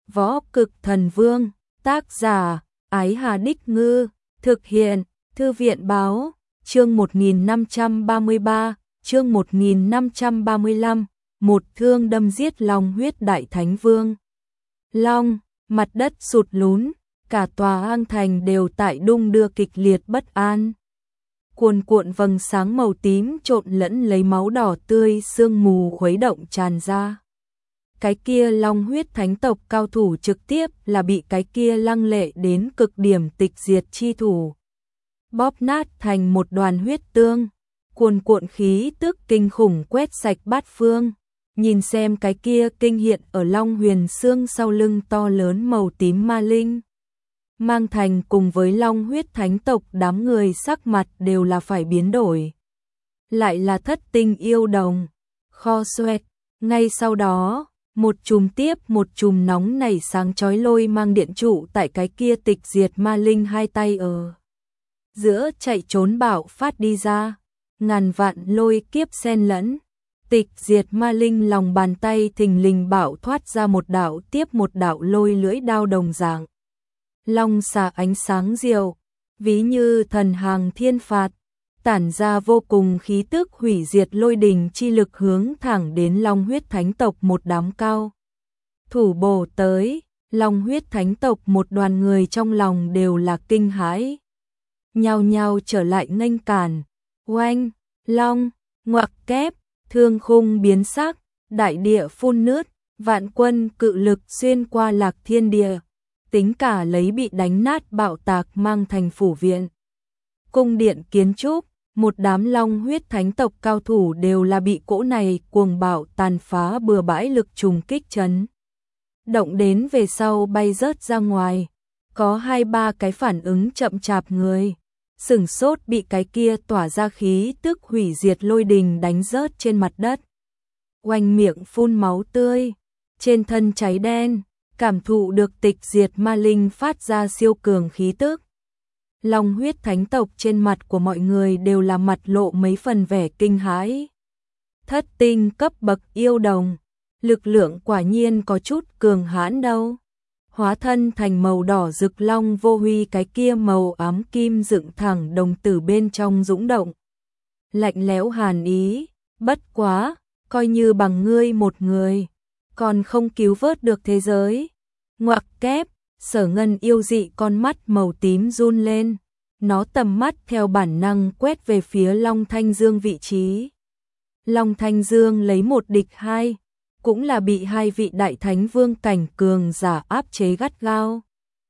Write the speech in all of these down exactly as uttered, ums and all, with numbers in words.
Võ Cực Thần Vương, tác giả, Ái Hà Đích Ngư, thực hiện, Thư viện Báo, chương một nghìn năm trăm ba mươi ba, chương một nghìn năm trăm ba mươi lăm, một thương đâm giết Long huyết Đại Thánh Vương. Long, mặt đất sụt lún, cả tòa hang thành đều tại đung đưa kịch liệt bất an. Cuồn cuộn vầng sáng màu tím trộn lẫn lấy máu đỏ tươi, sương mù khuấy động tràn ra. Cái kia Long huyết thánh tộc cao thủ trực tiếp là bị cái kia lăng lệ đến cực điểm tịch diệt chi thủ bóp nát thành một đoàn huyết tương, cuồn cuộn khí tức kinh khủng quét sạch bát phương. Nhìn xem cái kia kinh hiện ở Long Huyền Xương sau lưng to lớn màu tím ma linh. Mang thành cùng với Long huyết thánh tộc đám người sắc mặt đều là phải biến đổi. Lại là thất tinh yêu đồng, kho xoẹt, ngay sau đó, một chùm tiếp một chùm nóng nảy sáng chói lôi mang điện trụ tại cái kia tịch diệt ma linh hai tay ở giữa chạy trốn bạo phát đi ra, ngàn vạn lôi kiếp xen lẫn. Tịch diệt ma linh lòng bàn tay thình lình bạo thoát ra một đạo tiếp một đạo lôi lưỡi đao đồng dạng. Long xà ánh sáng diệu, ví như thần hàng thiên phạt, tản ra vô cùng khí tức hủy diệt lôi đình chi lực hướng thẳng đến Long huyết thánh tộc một đám cao. Thủ bổ tới, Long huyết thánh tộc một đoàn người trong lòng đều là kinh hãi. Nhao nhao trở lại nghênh cản, oanh, long, ngoặc kép, thương khung biến sắc, đại địa phun nước, vạn quân cự lực xuyên qua lạc thiên địa, tính cả lấy bị đánh nát bạo tạc mang thành phủ viện. Cung điện kiến trúc, một đám Long huyết thánh tộc cao thủ đều là bị cỗ này cuồng bạo tàn phá bừa bãi lực trùng kích chấn động đến về sau bay rớt ra ngoài. Có hai ba cái phản ứng chậm chạp người sửng sốt bị cái kia tỏa ra khí tức hủy diệt lôi đình đánh rớt trên mặt đất. Oanh miệng phun máu tươi, trên thân cháy đen, cảm thụ được tịch diệt ma linh phát ra siêu cường khí tức. Long huyết thánh tộc trên mặt của mọi người đều là mặt lộ mấy phần vẻ kinh hãi. Thất tinh cấp bậc yêu đồng, lực lượng quả nhiên có chút cường hãn đâu. Hóa thân thành màu đỏ rực Long vô huy cái kia màu ám kim dựng thẳng đồng tử bên trong dũng động. Lạnh lẽo hàn ý, bất quá, coi như bằng ngươi một người, còn không cứu vớt được thế giới. Ngoặc kép, Sở Ngân yêu dị con mắt màu tím run lên, nó tầm mắt theo bản năng quét về phía Long Thanh Dương vị trí. Long Thanh Dương lấy một địch hai, cũng là bị hai vị đại thánh vương cảnh cường giả áp chế gắt gao.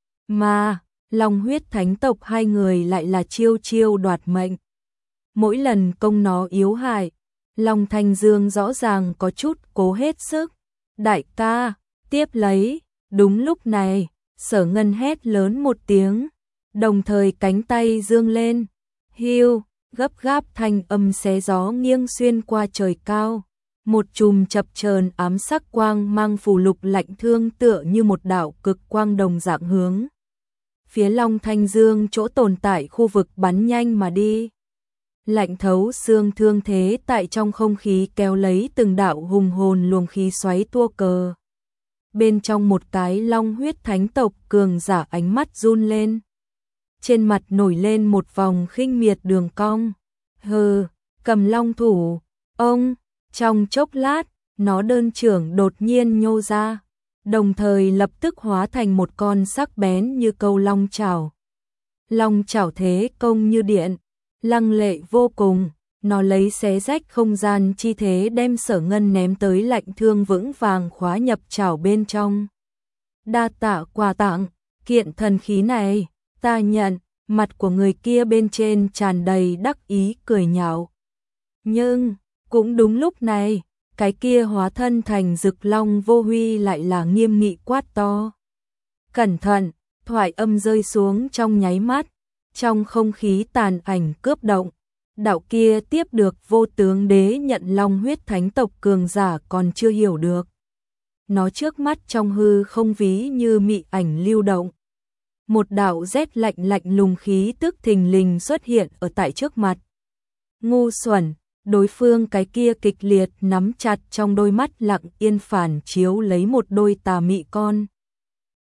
Mà, Long huyết thánh tộc hai người lại là chiêu chiêu đoạt mệnh. Mỗi lần công nó yếu hại, Long Thanh Dương rõ ràng có chút cố hết sức. Đại ca, tiếp lấy, đúng lúc này, Sở Ngân hét lớn một tiếng, đồng thời cánh tay dương lên. Hiu, gấp gáp thanh âm xé gió nghiêng xuyên qua trời cao. Một chùm chập chờn ám sắc quang mang phù lục lạnh thương tựa như một đạo cực quang đồng dạng hướng phía Long Thanh Dương chỗ tồn tại khu vực bắn nhanh mà đi. Lạnh thấu xương thương thế tại trong không khí kéo lấy từng đạo hùng hồn luồng khí xoáy tua cờ. Bên trong một cái Long huyết thánh tộc cường giả ánh mắt run lên. Trên mặt nổi lên một vòng khinh miệt đường cong. Hừ, cầm long thủ, ông. Trong chốc lát, nó đơn trưởng đột nhiên nhô ra, đồng thời lập tức hóa thành một con sắc bén như câu long chảo. Long chảo thế công như điện, lăng lệ vô cùng, nó lấy xé rách không gian chi thế đem Sở Ngân ném tới lạnh thương vững vàng khóa nhập chảo bên trong. Đa tạ quà tặng, kiện thần khí này, ta nhận, mặt của người kia bên trên tràn đầy đắc ý cười nhạo. Nhưng, cũng đúng lúc này, cái kia hóa thân thành rực Long vô huy lại là nghiêm nghị quát to. Cẩn thận, thoại âm rơi xuống trong nháy mắt, trong không khí tàn ảnh cướp động, đạo kia tiếp được vô tướng đế nhận Long huyết thánh tộc cường giả còn chưa hiểu được. Nó trước mắt trong hư không ví như mị ảnh lưu động. Một đạo rét lạnh lạnh lùng khí tức thình lình xuất hiện ở tại trước mặt. Ngu xuẩn, đối phương cái kia kịch liệt nắm chặt trong đôi mắt lặng yên phản chiếu lấy một đôi tà mị con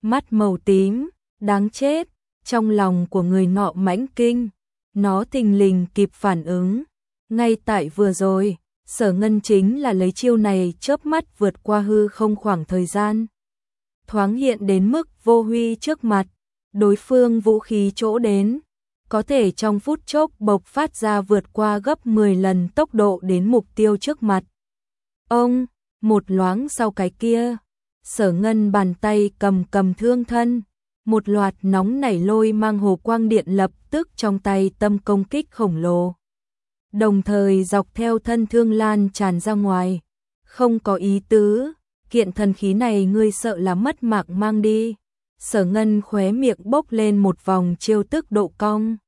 mắt màu tím, đáng chết, trong lòng của người nọ mãnh kinh, nó thình lình kịp phản ứng, ngay tại vừa rồi, Sở Ngân chính là lấy chiêu này chớp mắt vượt qua hư không khoảng thời gian. Thoáng hiện đến mức Vô Huy trước mặt, đối phương vũ khí chỗ đến, có thể trong phút chốc bộc phát ra vượt qua gấp mười lần tốc độ đến mục tiêu trước mặt. Ông, một loáng sau cái kia, Sở Ngân bàn tay cầm cầm thương thân, một loạt nóng nảy lôi mang hồ quang điện lập tức trong tay tâm công kích khổng lồ. Đồng thời dọc theo thân thương lan tràn ra ngoài, không có ý tứ, kiện thần khí này ngươi sợ là mất mạng mang đi. Sở Ngân khóe miệng bốc lên một vòng trêu tức độ cong.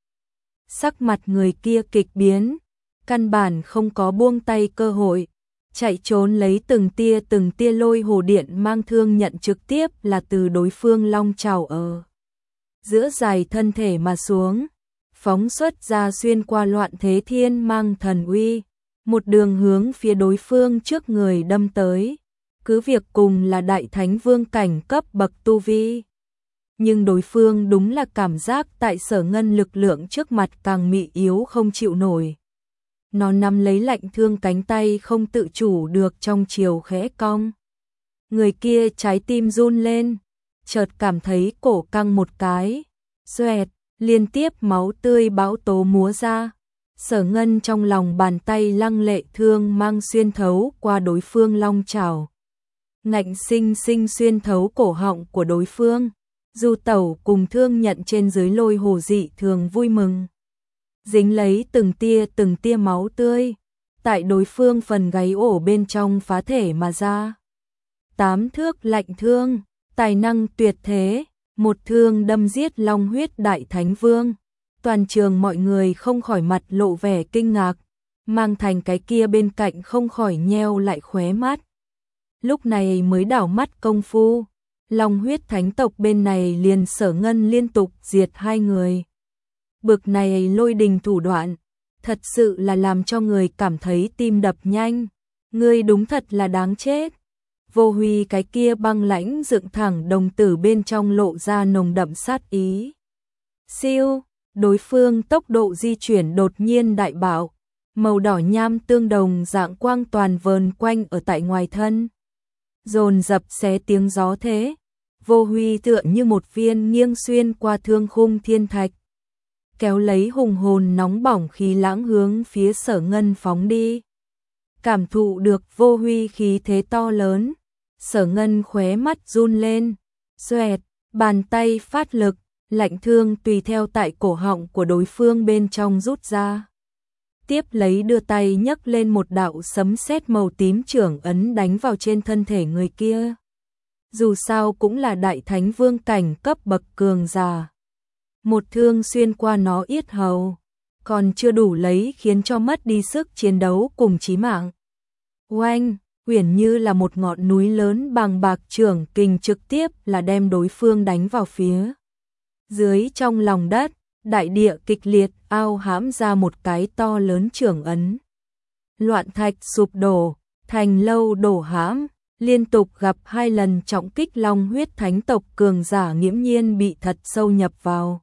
Sắc mặt người kia kịch biến, căn bản không có buông tay cơ hội, chạy trốn lấy từng tia từng tia lôi hồ điện mang thương nhận trực tiếp là từ đối phương long trào ở giữa dài thân thể mà xuống, phóng xuất ra xuyên qua loạn thế thiên mang thần uy, một đường hướng phía đối phương trước người đâm tới, cứ việc cùng là đại thánh vương cảnh cấp bậc tu vi. Nhưng đối phương đúng là cảm giác tại Sở Ngân lực lượng trước mặt càng mị yếu không chịu nổi. Nó nắm lấy lạnh thương cánh tay không tự chủ được trong chiều khẽ cong. Người kia trái tim run lên, chợt cảm thấy cổ căng một cái, xoẹt, liên tiếp máu tươi bão tố múa ra. Sở Ngân trong lòng bàn tay lăng lệ thương mang xuyên thấu qua đối phương long chảo, ngạnh sinh sinh xuyên thấu cổ họng của đối phương. Du Tẩu cùng thương nhận trên dưới lôi hồ dị thường vui mừng, dính lấy từng tia từng tia máu tươi, tại đối phương phần gáy ổ bên trong phá thể mà ra. Tám thước lạnh thương, tài năng tuyệt thế, một thương đâm giết long huyết đại thánh vương. Toàn trường mọi người không khỏi mặt lộ vẻ kinh ngạc, mang thành cái kia bên cạnh không khỏi nheo lại khóe mắt. Lúc này mới đảo mắt công phu, Long huyết thánh tộc bên này liền Sở Ngân liên tục diệt hai người. Bực này lôi đình thủ đoạn, thật sự là làm cho người cảm thấy tim đập nhanh. Ngươi đúng thật là đáng chết. Vô Huy cái kia băng lãnh dựng thẳng đồng tử bên trong lộ ra nồng đậm sát ý. Siêu, đối phương tốc độ di chuyển đột nhiên đại bạo, màu đỏ nham tương đồng dạng quang toàn vờn quanh ở tại ngoài thân. Dồn dập xé tiếng gió thế, Vô Huy tựa như một viên nghiêng xuyên qua thương khung thiên thạch, kéo lấy hùng hồn nóng bỏng khí lãng hướng phía Sở Ngân phóng đi. Cảm thụ được Vô Huy khí thế to lớn, Sở Ngân khóe mắt run lên, xoẹt, bàn tay phát lực, lạnh thương tùy theo tại cổ họng của đối phương bên trong rút ra. Tiếp lấy đưa tay nhấc lên một đạo sấm sét màu tím trưởng ấn đánh vào trên thân thể người kia. Dù sao cũng là đại thánh vương cảnh cấp bậc cường giả. Một thương xuyên qua nó yết hầu, còn chưa đủ lấy khiến cho mất đi sức chiến đấu cùng chí mạng. Oanh, uyển như là một ngọn núi lớn bàng bạc trưởng kình trực tiếp là đem đối phương đánh vào phía dưới trong lòng đất. Đại địa kịch liệt ao hãm ra một cái to lớn trưởng ấn. Loạn thạch sụp đổ, thành lâu đổ hãm, liên tục gặp hai lần trọng kích long huyết thánh tộc cường giả nghiễm nhiên bị thật sâu nhập vào.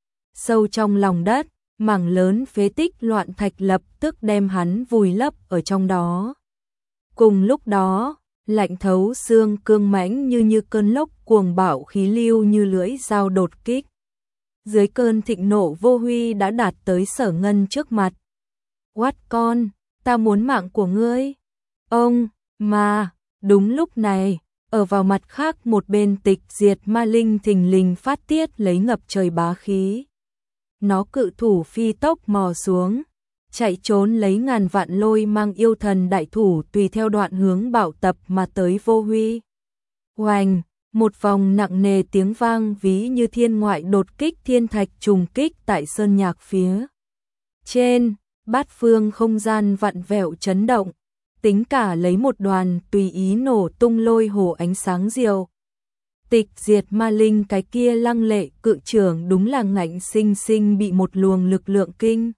Sâu trong lòng đất, mảng lớn phế tích loạn thạch lập tức đem hắn vùi lấp ở trong đó. Cùng lúc đó, lạnh thấu xương cương mãnh như như cơn lốc cuồng bạo khí lưu như lưỡi dao đột kích. Dưới cơn thịnh nộ Vô Huy đã đạt tới Sở Ngân trước mặt. Quát con, ta muốn mạng của ngươi. Ông, mà, đúng lúc này, ở vào mặt khác một bên Tịch Diệt Ma Linh thình lình phát tiết lấy ngập trời bá khí. Nó cự thủ phi tốc mò xuống, chạy trốn lấy ngàn vạn lôi mang yêu thần đại thủ tùy theo đoạn hướng bạo tập mà tới Vô Huy. Oanh! Một vòng nặng nề tiếng vang ví như thiên ngoại đột kích thiên thạch trùng kích tại sơn nhạc phía trên, bát phương không gian vặn vẹo chấn động, tính cả lấy một đoàn tùy ý nổ tung lôi hồ ánh sáng diệu. Tịch Diệt Ma Linh cái kia lăng lệ cự trưởng đúng là ngạnh sinh sinh bị một luồng lực lượng kinh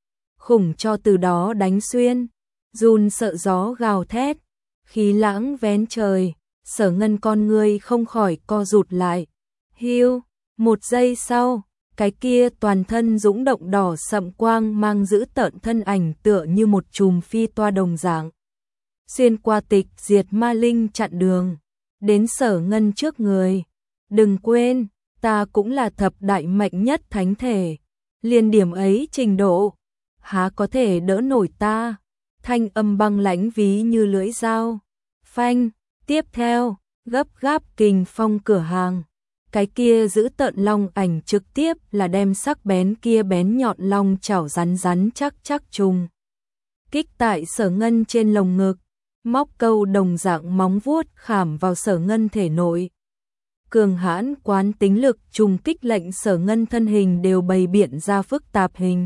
khủng cho từ đó đánh xuyên, run sợ gió gào thét, khí lãng vén trời. Sở Ngân con ngươi không khỏi co rụt lại, Hiu, một giây sau, cái kia toàn thân dũng động đỏ sậm quang mang giữ tợn thân ảnh tựa như một chùm phi toa đồng dạng. Xuyên qua tịch diệt ma linh chặn đường, đến Sở Ngân trước người. Đừng quên, ta cũng là thập đại mạnh nhất thánh thể. Liên điểm ấy trình độ, há có thể đỡ nổi ta. Thanh âm băng lãnh ví như lưỡi dao. Phanh, tiếp theo, gấp gáp kình phong cửa hàng. Cái kia giữ tợn long ảnh trực tiếp là đem sắc bén kia bén nhọn long chảo rắn rắn chắc chắc trùng. Kích tại Sở Ngân trên lồng ngực, móc câu đồng dạng móng vuốt khảm vào Sở Ngân thể nội. Cường hãn quán tính lực trùng kích lệnh Sở Ngân thân hình đều bày biện ra phức tạp hình.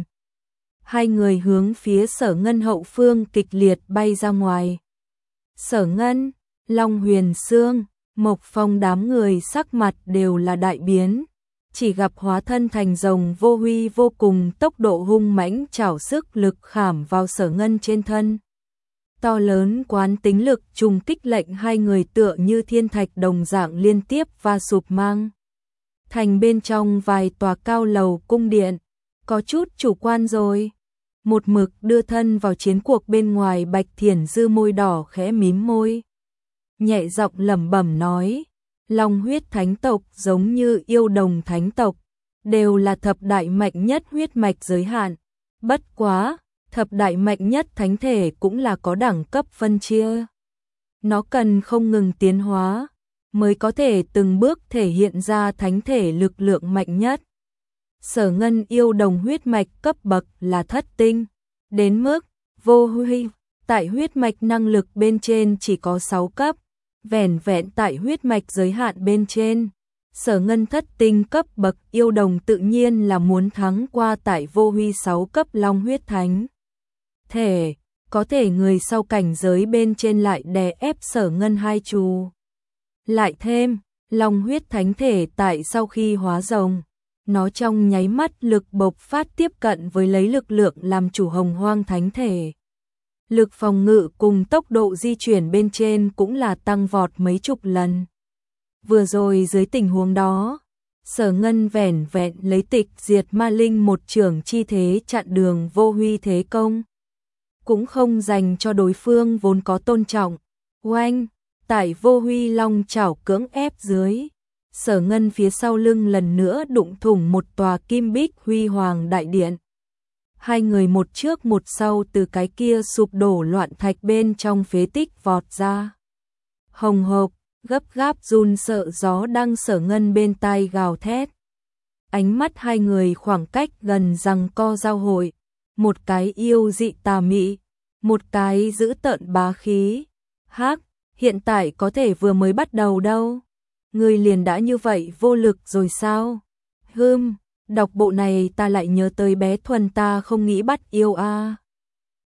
Hai người hướng phía Sở Ngân hậu phương kịch liệt bay ra ngoài. Sở Ngân, Long Huyền Sương, Mộc Phong đám người sắc mặt đều là đại biến, chỉ gặp hóa thân thành rồng vô huy vô cùng tốc độ hung mãnh chảo sức lực khảm vào Sở Ngân trên thân. To lớn quán tính lực trùng kích lệnh hai người tựa như thiên thạch đồng dạng liên tiếp va sụp mang. Thành bên trong vài tòa cao lầu cung điện, có chút chủ quan rồi. Một mực đưa thân vào chiến cuộc bên ngoài Bạch Thiển Dư môi đỏ khẽ mím môi. Nhẹ giọng lẩm bẩm nói, Long huyết thánh tộc giống như yêu đồng thánh tộc, đều là thập đại mạnh nhất huyết mạch giới hạn. Bất quá, thập đại mạnh nhất thánh thể cũng là có đẳng cấp phân chia. Nó cần không ngừng tiến hóa, mới có thể từng bước thể hiện ra thánh thể lực lượng mạnh nhất. Sở Ngân yêu đồng huyết mạch cấp bậc là thất tinh, đến mức vô huy, tại huyết mạch năng lực bên trên chỉ có sáu cấp, vẻn vẹn tại huyết mạch giới hạn bên trên. Sở Ngân thất tinh cấp bậc yêu đồng tự nhiên là muốn thắng qua tại vô huy sáu cấp long huyết thánh thể, có thể người sau cảnh giới bên trên lại đè ép Sở Ngân hai chu. Lại thêm, long huyết thánh thể tại sau khi hóa rồng, nó trong nháy mắt lực bộc phát tiếp cận với lấy lực lượng làm chủ hồng hoang thánh thể. Lực phòng ngự cùng tốc độ di chuyển bên trên cũng là tăng vọt mấy chục lần. Vừa rồi dưới tình huống đó, Sở Ngân vẻn vẹn lấy tịch diệt ma linh một trường chi thế chặn đường vô huy thế công, cũng không dành cho đối phương vốn có tôn trọng. Oanh, tại vô huy long chảo cưỡng ép dưới, Sở Ngân phía sau lưng lần nữa đụng thủng một tòa kim bích huy hoàng đại điện. Hai người một trước một sau từ cái kia sụp đổ loạn thạch bên trong phế tích vọt ra. Hồng hộc, gấp gáp run sợ gió đang Sở Ngân bên tai gào thét. Ánh mắt hai người khoảng cách gần giằng co giao hội, một cái yêu dị tà mị, một cái giữ tợn bá khí. Hắc, hiện tại có thể vừa mới bắt đầu đâu. Người liền đã như vậy vô lực rồi sao? Hừm, đọc bộ này ta lại nhớ tới bé Thuần ta không nghĩ bắt yêu a. À.